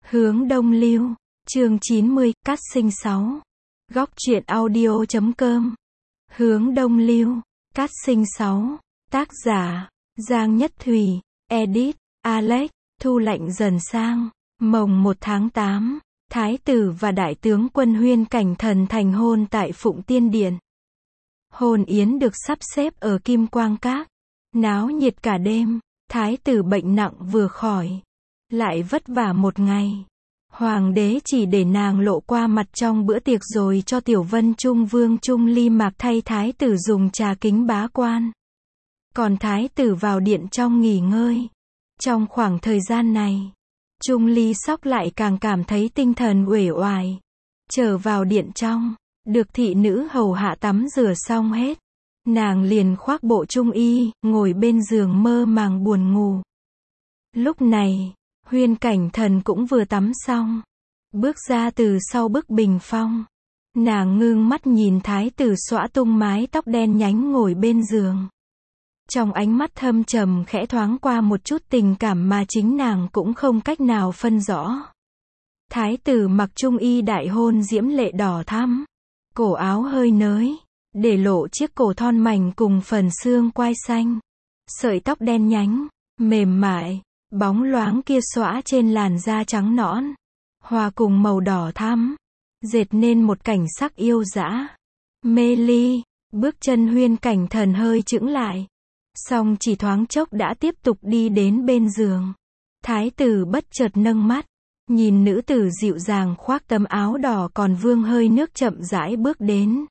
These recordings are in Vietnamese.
Hướng đông lưu, chương 90, cát sinh 6. Góc truyện audio.com. Hướng đông lưu, cát sinh 6. Tác giả, Giang Nhất Thùy. Edit, Alex. Thu lạnh dần sang. Mồng 1 tháng 8. Thái tử và đại tướng quân Huyên Cảnh Thần thành hôn tại Phụng Tiên Điện. Hôn yến được sắp xếp ở Kim Quang Các. Náo nhiệt cả đêm. Thái tử bệnh nặng vừa khỏi, lại vất vả một ngày. Hoàng đế chỉ để nàng lộ qua mặt trong bữa tiệc rồi cho Tiểu Vân Trung Vương Trung Ly Mạc thay thái tử dùng trà kính bá quan. Còn thái tử vào điện trong nghỉ ngơi. Trong khoảng thời gian này, Trung Ly Sóc lại càng cảm thấy tinh thần uể oải. Trở vào điện trong, được thị nữ hầu hạ tắm rửa xong hết. Nàng liền khoác bộ trung y, ngồi bên giường mơ màng buồn ngủ. Lúc này, Huyên Cảnh Thần cũng vừa tắm xong. Bước ra từ sau bức bình phong. Nàng ngưng mắt nhìn thái tử xõa tung mái tóc đen nhánh ngồi bên giường. Trong ánh mắt thâm trầm khẽ thoáng qua một chút tình cảm mà chính nàng cũng không cách nào phân rõ. Thái tử mặc trung y đại hôn diễm lệ đỏ thắm. Cổ áo hơi nới, để lộ chiếc cổ thon mảnh cùng phần xương quai xanh. Sợi tóc đen nhánh, mềm mại, bóng loáng kia xõa trên làn da trắng nõn, hòa cùng màu đỏ thắm, dệt nên một cảnh sắc yêu dã, mê ly. Bước chân Huyên Cảnh Thần hơi chững lại, song chỉ thoáng chốc đã tiếp tục đi đến bên giường. Thái tử bất chợt nâng mắt, nhìn nữ tử dịu dàng khoác tấm áo đỏ còn vương hơi nước chậm rãi bước đến.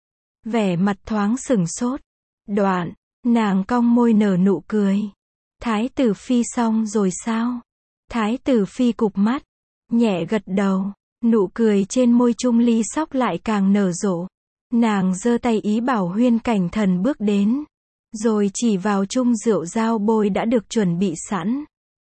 Vẻ mặt thoáng sửng sốt. Đoạn, nàng cong môi nở nụ cười. Thái tử phi xong rồi sao? Thái tử phi cụp mắt, nhẹ gật đầu. Nụ cười trên môi Trung Ly Sóc lại càng nở rộ. Nàng giơ tay ý bảo Huyên Cảnh Thần bước đến, rồi chỉ vào chung rượu dao bôi đã được chuẩn bị sẵn.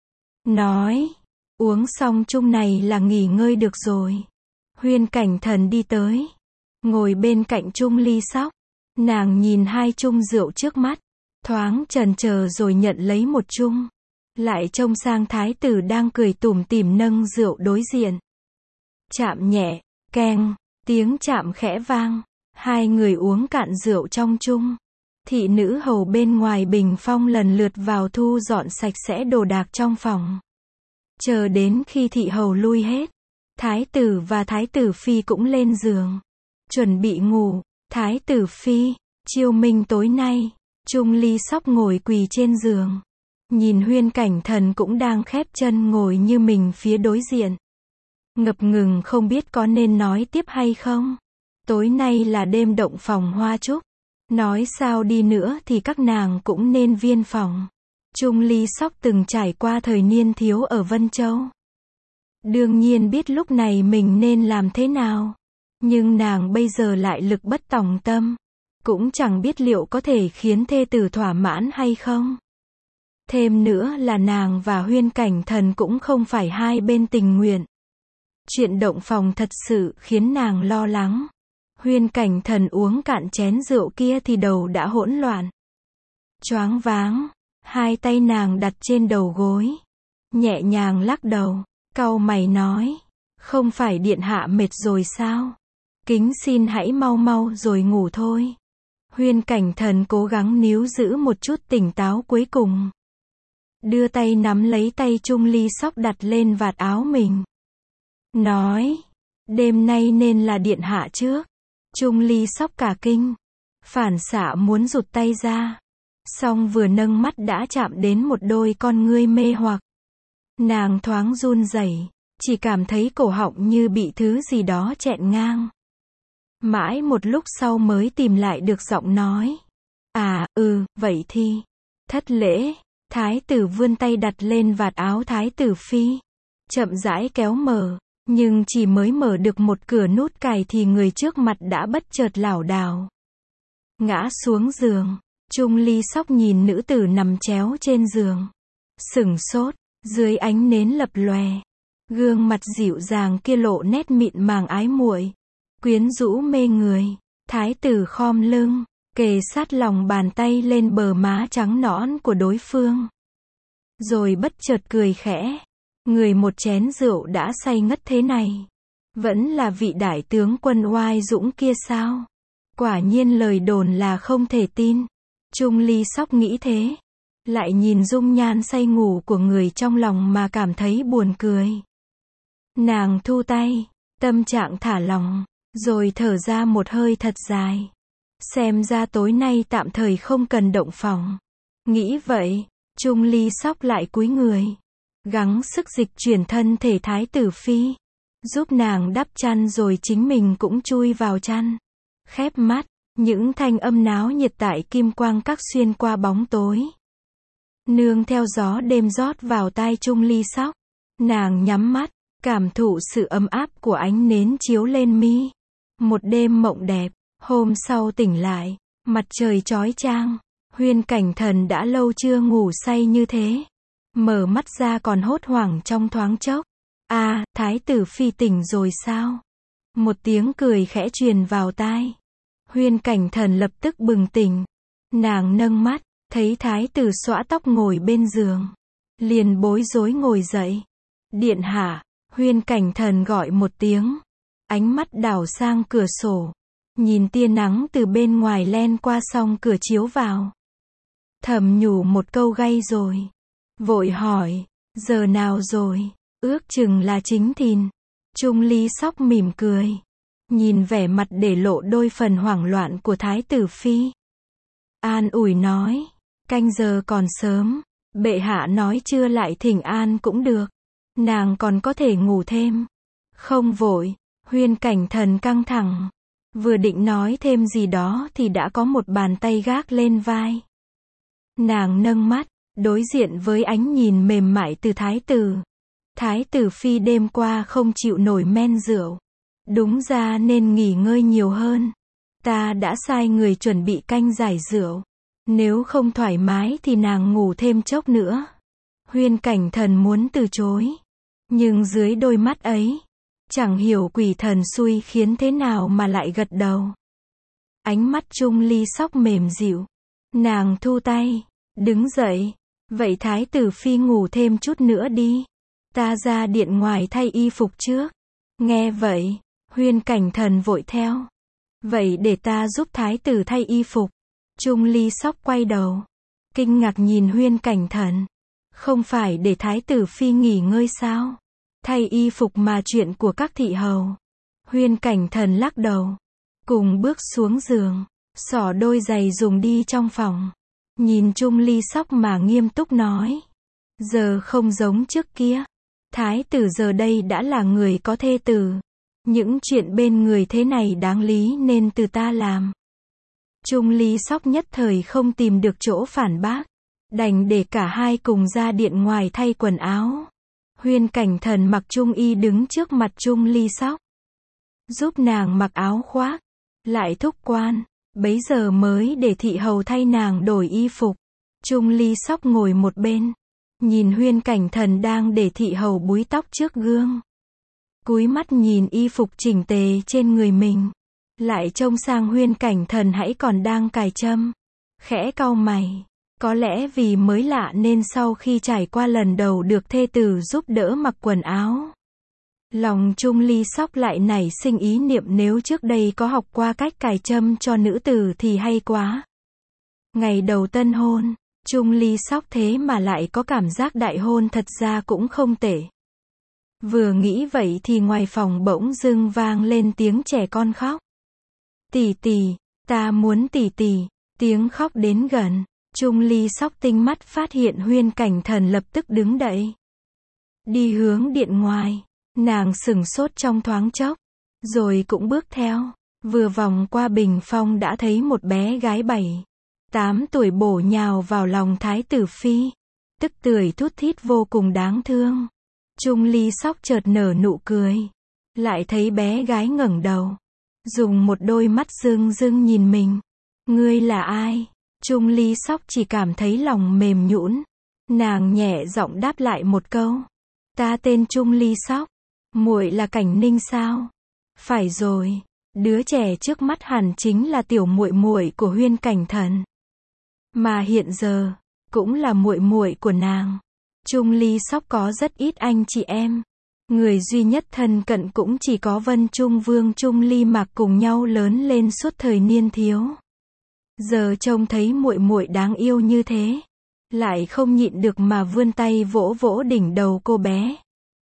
Nói, uống xong chung này là nghỉ ngơi được rồi. Huyên Cảnh Thần đi tới, ngồi bên cạnh Trung Ly Sóc. Nàng nhìn hai chung rượu trước mắt, thoáng chần chờ rồi nhận lấy một chung. Lại trông sang thái tử đang cười tủm tỉm nâng rượu đối diện. Chạm nhẹ, keng, tiếng chạm khẽ vang. Hai người uống cạn rượu trong chung. Thị nữ hầu bên ngoài bình phong lần lượt vào thu dọn sạch sẽ đồ đạc trong phòng. Chờ đến khi thị hầu lui hết, thái tử và thái tử phi cũng lên giường, chuẩn bị ngủ. Thái tử phi, chiêu minh tối nay. Trung Ly Sóc ngồi quỳ trên giường, nhìn Huyên Cảnh Thần cũng đang khép chân ngồi như mình phía đối diện. Ngập ngừng không biết có nên nói tiếp hay không. Tối nay là đêm động phòng hoa trúc. Nói sao đi nữa thì các nàng cũng nên viên phòng. Trung Ly Sóc từng trải qua thời niên thiếu ở Vân Châu. Đương nhiên biết lúc này mình nên làm thế nào. Nhưng nàng bây giờ lại lực bất tòng tâm. Cũng chẳng biết liệu có thể khiến thê tử thỏa mãn hay không. Thêm nữa là nàng và Huyên Cảnh Thần cũng không phải hai bên tình nguyện. Chuyện động phòng thật sự khiến nàng lo lắng. Huyên Cảnh Thần uống cạn chén rượu kia thì đầu đã hỗn loạn, choáng váng. Hai tay nàng đặt trên đầu gối, nhẹ nhàng lắc đầu, cau mày nói, không phải điện hạ mệt rồi sao? Kính xin hãy mau mau rồi ngủ thôi. Huyên Cảnh Thần cố gắng níu giữ một chút tỉnh táo cuối cùng. Đưa tay nắm lấy tay Trung Ly Sóc đặt lên vạt áo mình. Nói, đêm nay nên là điện hạ trước. Trung Ly Sóc cả kinh, phản xạ muốn rụt tay ra. Song vừa nâng mắt đã chạm đến một đôi con ngươi mê hoặc. Nàng thoáng run rẩy, chỉ cảm thấy cổ họng như bị thứ gì đó chẹn ngang. Mãi một lúc sau mới tìm lại được giọng nói. À, vậy thì. Thất lễ. Thái tử vươn tay đặt lên vạt áo thái tử phi. Chậm rãi kéo mở. Nhưng chỉ mới mở được một cửa nút cài thì người trước mặt đã bất chợt lảo đảo ngã xuống giường. Trung Ly Sóc nhìn nữ tử nằm chéo trên giường, sửng sốt. Dưới ánh nến lập lòe, gương mặt dịu dàng kia lộ nét mịn màng ái muội, quyến rũ mê người. Thái tử khom lưng, kề sát lòng bàn tay lên bờ má trắng nõn của đối phương, rồi bất chợt cười khẽ. Người một chén rượu đã say ngất thế này. Vẫn là vị đại tướng quân oai dũng kia sao? Quả nhiên lời đồn là không thể tin. Chung Ly Sóc nghĩ thế. Lại nhìn dung nhan say ngủ của người trong lòng mà cảm thấy buồn cười. Nàng thu tay, tâm trạng thả lỏng, rồi thở ra một hơi thật dài. Xem ra tối nay tạm thời không cần động phòng. Nghĩ vậy, Chung Ly Sóc lại cúi người, gắng sức dịch chuyển thân thể Thái tử Phi, giúp nàng đắp chăn rồi chính mình cũng chui vào chăn. Khép mắt, những thanh âm náo nhiệt tại Kim Quang Các xuyên qua bóng tối. Nương theo gió đêm rót vào tai Chung Ly Sóc. Nàng nhắm mắt, cảm thụ sự ấm áp của ánh nến chiếu lên mi. Một đêm mộng đẹp, hôm sau tỉnh lại, mặt trời chói chang. Huyên Cảnh Thần đã lâu chưa ngủ say như thế. Mở mắt ra còn hốt hoảng trong thoáng chốc. À, Thái tử Phi tỉnh rồi sao? Một tiếng cười khẽ truyền vào tai. Huyên Cảnh Thần lập tức bừng tỉnh. Nàng nâng mắt, thấy Thái tử xõa tóc ngồi bên giường. Liền bối rối ngồi dậy. Điện hạ, Huyên Cảnh Thần gọi một tiếng. Ánh mắt đảo sang cửa sổ. Nhìn tia nắng từ bên ngoài len qua song cửa chiếu vào. Thầm nhủ một câu gay rồi. Vội hỏi, giờ nào rồi? Ước chừng là chính thìn. Chung Ly Sóc mỉm cười. Nhìn vẻ mặt để lộ đôi phần hoảng loạn của Thái tử Phi. An ủi nói, canh giờ còn sớm. Bệ hạ nói chưa lại thỉnh an cũng được. Nàng còn có thể ngủ thêm. Không vội. Huyên Cảnh Thần căng thẳng. Vừa định nói thêm gì đó thì đã có một bàn tay gác lên vai. Nàng nâng mắt, đối diện với ánh nhìn mềm mại từ Thái tử. Thái tử Phi đêm qua không chịu nổi men rượu. Đúng ra nên nghỉ ngơi nhiều hơn. Ta đã sai người chuẩn bị canh giải rượu. Nếu không thoải mái thì nàng ngủ thêm chốc nữa. Huyên Cảnh Thần muốn từ chối. Nhưng dưới đôi mắt ấy, chẳng hiểu quỷ thần xui khiến thế nào mà lại gật đầu. Ánh mắt Chung Ly Sóc mềm dịu. Nàng thu tay, đứng dậy. Vậy Thái tử Phi ngủ thêm chút nữa đi. Ta ra điện ngoài thay y phục trước. Nghe vậy, Huyên Cảnh Thần vội theo. Vậy để ta giúp Thái tử thay y phục. Chung Ly Sóc quay đầu. Kinh ngạc nhìn Huyên Cảnh Thần. Không phải để Thái tử Phi nghỉ ngơi sao? Thay y phục mà chuyện của các thị hầu. Huyên Cảnh Thần lắc đầu. Cùng bước xuống giường. Xỏ đôi giày dùng đi trong phòng. Nhìn Chung Ly Sóc mà nghiêm túc nói. Giờ không giống trước kia. Thái tử giờ đây đã là người có thê tử. Những chuyện bên người thế này đáng lý nên từ ta làm. Chung Ly Sóc nhất thời không tìm được chỗ phản bác. Đành để cả hai cùng ra điện ngoài thay quần áo. Huyên Cảnh Thần mặc trung y đứng trước mặt Chung Ly Sóc. Giúp nàng mặc áo khoác. Lại thúc quan. Bấy giờ mới để thị hầu thay nàng đổi y phục. Chung Ly Sóc ngồi một bên. Nhìn Huyên Cảnh Thần đang để thị hầu búi tóc trước gương. Cúi mắt nhìn y phục chỉnh tề trên người mình. Lại trông sang Huyên Cảnh Thần hãy còn đang cài châm. Khẽ cau mày. Có lẽ vì mới lạ nên sau khi trải qua lần đầu được thê tử giúp đỡ mặc quần áo. Lòng Chung Ly Sóc lại nảy sinh ý niệm nếu trước đây có học qua cách cài châm cho nữ tử thì hay quá. Ngày đầu tân hôn, Chung Ly Sóc thế mà lại có cảm giác đại hôn thật ra cũng không tệ. Vừa nghĩ vậy thì ngoài phòng bỗng dưng vang lên tiếng trẻ con khóc. Tỷ tỷ, ta muốn tỷ tỷ. Tiếng khóc đến gần. Chung Ly Sóc tinh mắt phát hiện Huyên Cảnh Thần lập tức đứng dậy. Đi hướng điện ngoài. Nàng sửng sốt trong thoáng chốc. Rồi cũng bước theo. Vừa vòng qua bình phong đã thấy một bé gái 7-8 tuổi bổ nhào vào lòng Thái tử Phi. Tức tưởi thút thít vô cùng đáng thương. Chung Ly Sóc chợt nở nụ cười. Lại thấy bé gái ngẩng đầu. Dùng một đôi mắt rưng rưng nhìn mình. Ngươi là ai? Chung Ly Sóc chỉ cảm thấy lòng mềm nhũn. Nàng nhẹ giọng đáp lại một câu. Ta tên Chung Ly Sóc. Muội là Cảnh Ninh sao? Phải rồi, đứa trẻ trước mắt hẳn chính là tiểu muội muội của Huyên Cảnh Thần. Mà hiện giờ, cũng là muội muội của nàng. Trung Ly Sóc có rất ít anh chị em. Người duy nhất thân cận cũng chỉ có Vân Trung Vương Trung Ly Mạc cùng nhau lớn lên suốt thời niên thiếu. Giờ trông thấy muội muội đáng yêu như thế, lại không nhịn được mà vươn tay vỗ vỗ đỉnh đầu cô bé.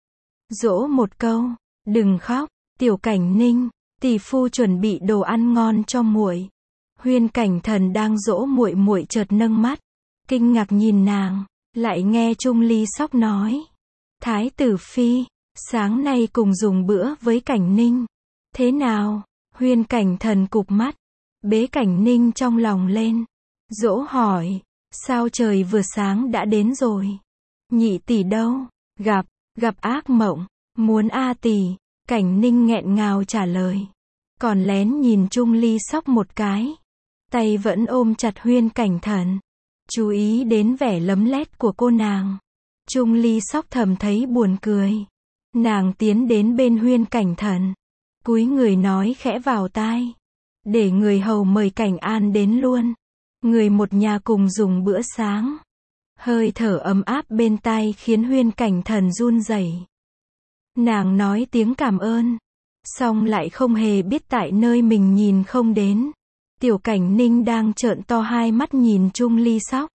Dỗ một câu, đừng khóc, Tiểu Cảnh Ninh, tỷ phu chuẩn bị đồ ăn ngon cho muội. Huyên Cảnh Thần đang dỗ muội muội chợt nâng mắt, kinh ngạc nhìn nàng, lại nghe Trung Ly Sóc nói: Thái tử phi, sáng nay cùng dùng bữa với Cảnh Ninh. Thế nào? Huyên Cảnh Thần cụp mắt, bế Cảnh Ninh trong lòng lên, dỗ hỏi: Sao trời vừa sáng đã đến rồi? Nhị tỷ đâu? Gặp ác mộng, muốn A tỷ. Cảnh Ninh nghẹn ngào trả lời, còn lén nhìn Trung Ly Sóc một cái, tay vẫn ôm chặt Huyên Cảnh Thần, chú ý đến vẻ lấm lét của cô nàng. Trung Ly Sóc thầm thấy buồn cười. Nàng tiến đến bên Huyên Cảnh Thần, cúi người nói khẽ vào tai, để người hầu mời Cảnh An đến luôn. Người một nhà cùng dùng bữa sáng. Hơi thở ấm áp bên tai khiến Huyên Cảnh Thần run rẩy. Nàng nói tiếng cảm ơn, song lại không hề biết tại nơi mình nhìn không đến, Tiểu Cảnh Ninh đang trợn to hai mắt nhìn Trung Ly Sóc.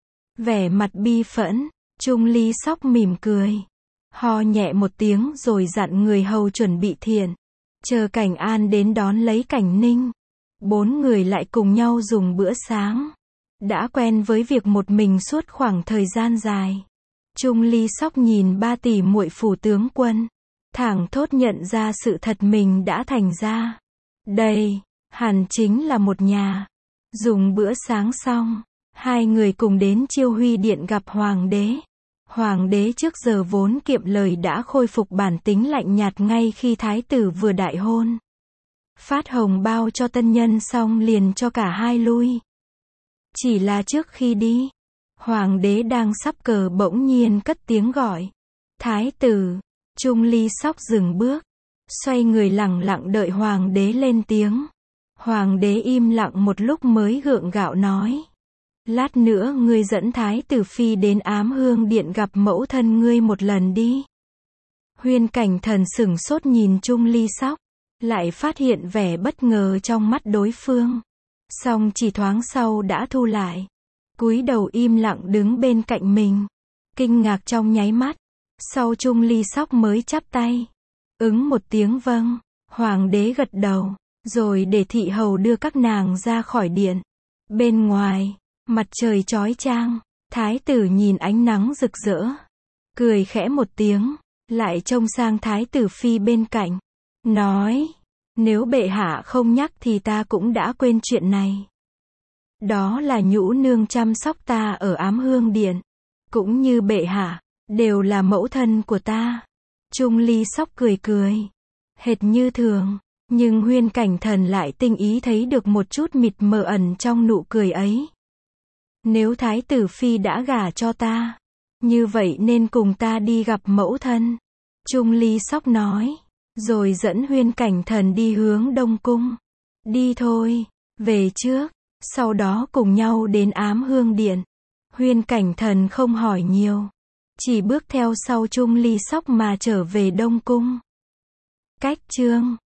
Vẻ mặt bi phẫn, Trung Ly Sóc mỉm cười, ho nhẹ một tiếng rồi dặn người hầu chuẩn bị thiện, chờ Cảnh An đến đón lấy Cảnh Ninh. 4 người lại cùng nhau dùng bữa sáng. Đã quen với việc một mình suốt khoảng thời gian dài, Trung Ly Sóc nhìn 3 tỷ muội phủ tướng quân, thảng thốt nhận ra sự thật mình đã thành ra. Đây, hẳn chính là một nhà. Dùng bữa sáng xong, hai người cùng đến Chiêu Huy Điện gặp Hoàng đế. Hoàng đế trước giờ vốn kiệm lời đã khôi phục bản tính lạnh nhạt ngay khi thái tử vừa đại hôn. Phát hồng bao cho tân nhân xong liền cho cả hai lui. Chỉ là trước khi đi, Hoàng đế đang sắp cờ bỗng nhiên cất tiếng gọi. Thái tử. Trung Ly Sóc dừng bước, xoay người lẳng lặng đợi Hoàng đế lên tiếng. Hoàng đế im lặng một lúc mới gượng gạo nói: Lát nữa ngươi dẫn Thái tử phi đến Ám Hương Điện gặp mẫu thân ngươi một lần đi. Huyên Cảnh Thần sửng sốt nhìn Trung Ly Sóc, lại phát hiện vẻ bất ngờ trong mắt đối phương. Song chỉ thoáng sau đã thu lại, cúi đầu im lặng đứng bên cạnh mình, kinh ngạc trong nháy mắt. Sau Trung Ly Sóc mới chắp tay, ứng một tiếng vâng. Hoàng đế gật đầu, rồi để thị hầu đưa các nàng ra khỏi điện. Bên ngoài, mặt trời chói chang, thái tử nhìn ánh nắng rực rỡ, cười khẽ một tiếng, lại trông sang thái tử phi bên cạnh, nói: Nếu bệ hạ không nhắc thì ta cũng đã quên chuyện này. Đó là Nhũ nương chăm sóc ta ở Ám Hương Điện, cũng như bệ hạ, đều là mẫu thân của ta. Trung Ly Sóc cười cười, hệt như thường, nhưng Huyên Cảnh Thần lại tinh ý thấy được một chút mịt mờ ẩn trong nụ cười ấy. Nếu thái tử phi đã gả cho ta, như vậy nên cùng ta đi gặp mẫu thân. Trung Ly Sóc nói, rồi dẫn Huyên Cảnh Thần đi hướng Đông Cung. Đi thôi, về trước, sau đó cùng nhau đến Ám Hương Điện. Huyên Cảnh Thần không hỏi nhiều, chỉ bước theo sau Trung Ly Sóc mà trở về Đông Cung. Cách chương